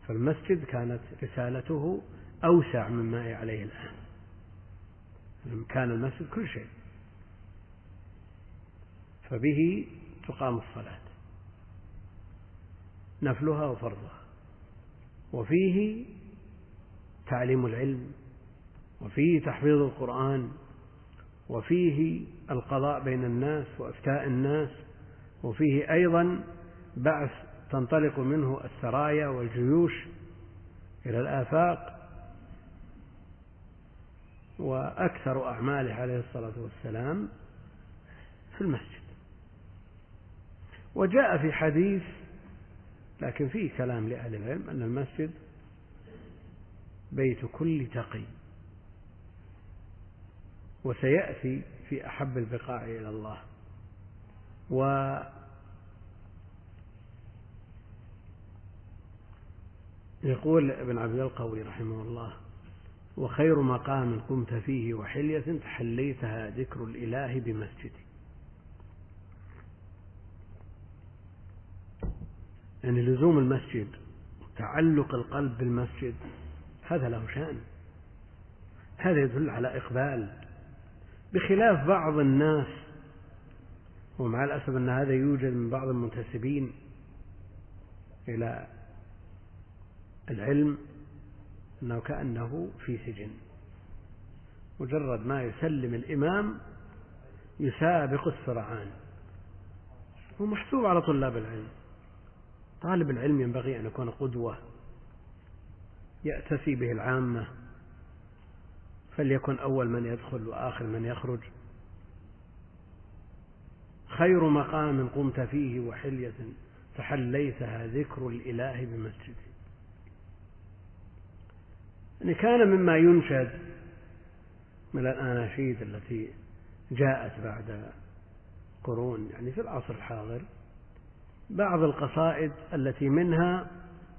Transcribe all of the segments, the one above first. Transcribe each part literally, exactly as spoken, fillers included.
فالمسجد كانت رسالته أوسع مما هي عليه الآن، كان المسجد كل شيء، فبه تقام الصلاة نفلها وفرضها، وفيه تعليم العلم، وفيه تحفيظ القرآن، وفيه القضاء بين الناس وإفتاء الناس، وفيه أيضا بعث تنطلق منه السرايا والجيوش إلى الآفاق، وأكثر أعماله عليه الصلاة والسلام في المسجد. وجاء في حديث لكن فيه كلام لأهل العلم أن المسجد بيت كل تقي، وسيأتي في أحب البقاع إلى الله. ويقول ابن عبد القوي رحمه الله: وخير مقام قمت فيه وحلية تحليتها ذكر الإله بمسجد. يعني لزوم المسجد تعلق القلب بالمسجد هذا له شأن، هذا يدل على إقبال، بخلاف بعض الناس، ومع الأسف أن هذا يوجد من بعض المنتسبين إلى العلم، أنه كأنه في سجن، مجرد ما يسلم الإمام يسابق السرعان. هو محسوب على طلاب العلم، طالب العلم ينبغي أن يكون قدوة يأتسي به العامة، فليكن أول من يدخل وآخر من يخرج. خير مقام قمت فيه وحلية تحليتها ذكر الإله بمسجد. يعني كان مما ينشد من الأناشيد التي جاءت بعد قرون، يعني في العصر الحاضر، بعض القصائد التي منها،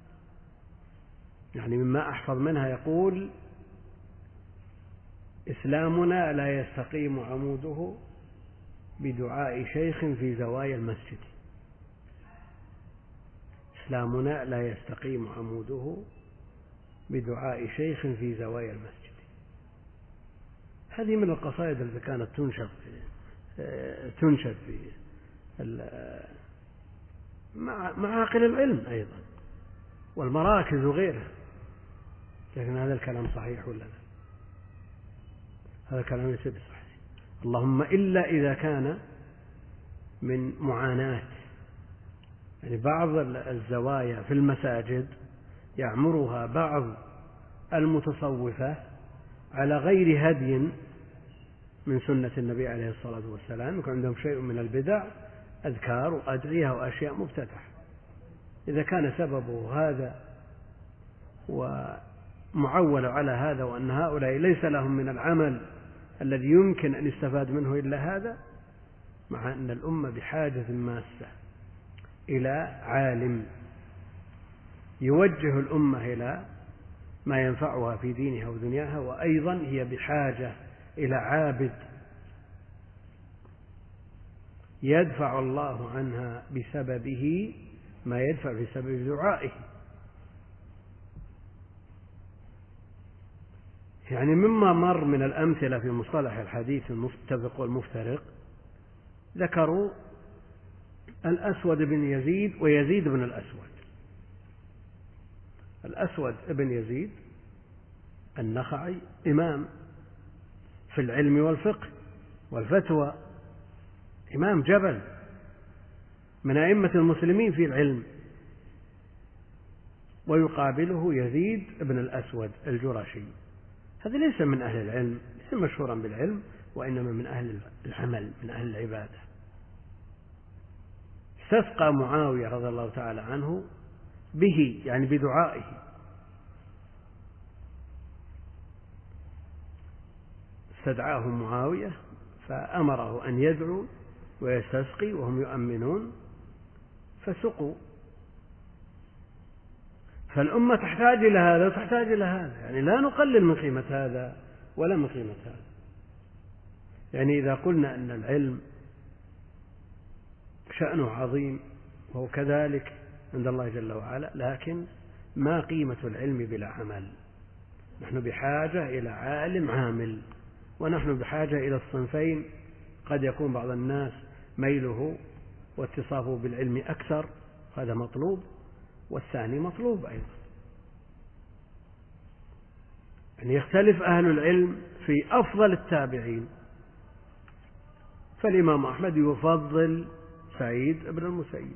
يعني مما أحفظ منها، يقول: إسلامنا لا يستقيم عموده بدعاء شيخ في زوايا المسجد. إسلامنا لا يستقيم عموده بدعاء شيخ في زوايا المسجد. هذه من القصائد التي كانت تنشد تنشد في معاقل العلم أيضا والمراكز وغيرها. لكن هذا الكلام صحيح ولا لا؟ هذا الكلام ليس بصحيح، اللهم إلا إذا كان من معاناة. يعني بعض الزوايا في المساجد يعمرها بعض المتصوفة على غير هدي من سنة النبي عليه الصلاة والسلام، يكون عندهم شيء من البدع، أذكار وأدعية وأشياء مفتتحة. إذا كان سببه هذا ومعول على هذا، وأن هؤلاء ليس لهم من العمل الذي يمكن أن يستفاد منه إلا هذا، مع أن الأمة بحاجة ماسة إلى عالم يوجه الأمة إلى ما ينفعها في دينها ودنياها، وأيضا هي بحاجة إلى عابد يدفع الله عنها بسببه ما يدفع بسبب دعائه. يعني مما مر من الأمثلة في مصطلح الحديث المتفق والمفترق، ذكروا الأسود بن يزيد ويزيد بن الأسود. الأسود بن يزيد النخعي إمام في العلم والفقه والفتوى، إمام جبل من أئمة المسلمين في العلم، ويقابله يزيد بن الأسود الجرشي. هذا ليس من أهل العلم، ليس مشهورا بالعلم، وإنما من أهل العمل، من أهل العبادة. استسقى معاوية رضي الله تعالى عنه به، يعني بدعائه. استدعاه معاوية فأمره أن يدعو ويستسقي وهم يؤمنون، فسقوا. فالأمة تحتاج إلى هذا وتحتاج إلى هذا، يعني لا نقلل من قيمة هذا ولا من قيمة هذا. يعني إذا قلنا أن العلم شأنه عظيم وهو كذلك عند الله جل وعلا، لكن ما قيمة العلم بلا عمل؟ نحن بحاجة إلى عالم عامل، ونحن بحاجة إلى الصنفين. قد يكون بعض الناس ميله واتصافه بالعلم أكثر، هذا مطلوب، والثاني مطلوب أيضا. يعني يختلف أهل العلم في أفضل التابعين، فالإمام أحمد يفضل سعيد بن المسيب،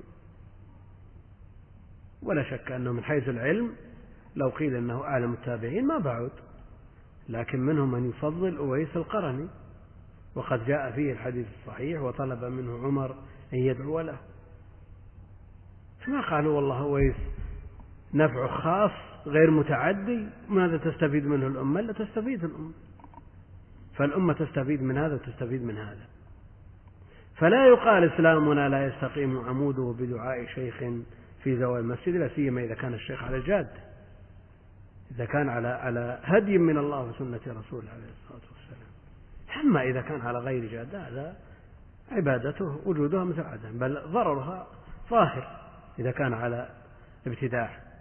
ولا شك أنه من حيث العلم لو قيل أنه أعلم التابعين ما بعد، لكن منهم من يفضل أويس القرني، وقد جاء فيه الحديث الصحيح وطلب منه عمر أن يدعو له، فما قالوا والله أويس نفع خاص غير متعدي، ماذا تستفيد منه الأمة؟ لا تستفيد الأمة، فالأمة تستفيد من هذا وتستفيد من هذا. فلا يقال إسلامنا لا يستقيم عموده بدعاء شيخ في زوال المسجد، لا سيما إذا كان الشيخ على الجاد، إذا كان على على هدي من الله وسنة رسوله عليه الصلاة والسلام. أما إذا كان على غير جاد هذا عبادته وجودها مثل عدم، بل ضررها ظاهر إذا كان على ابتداع.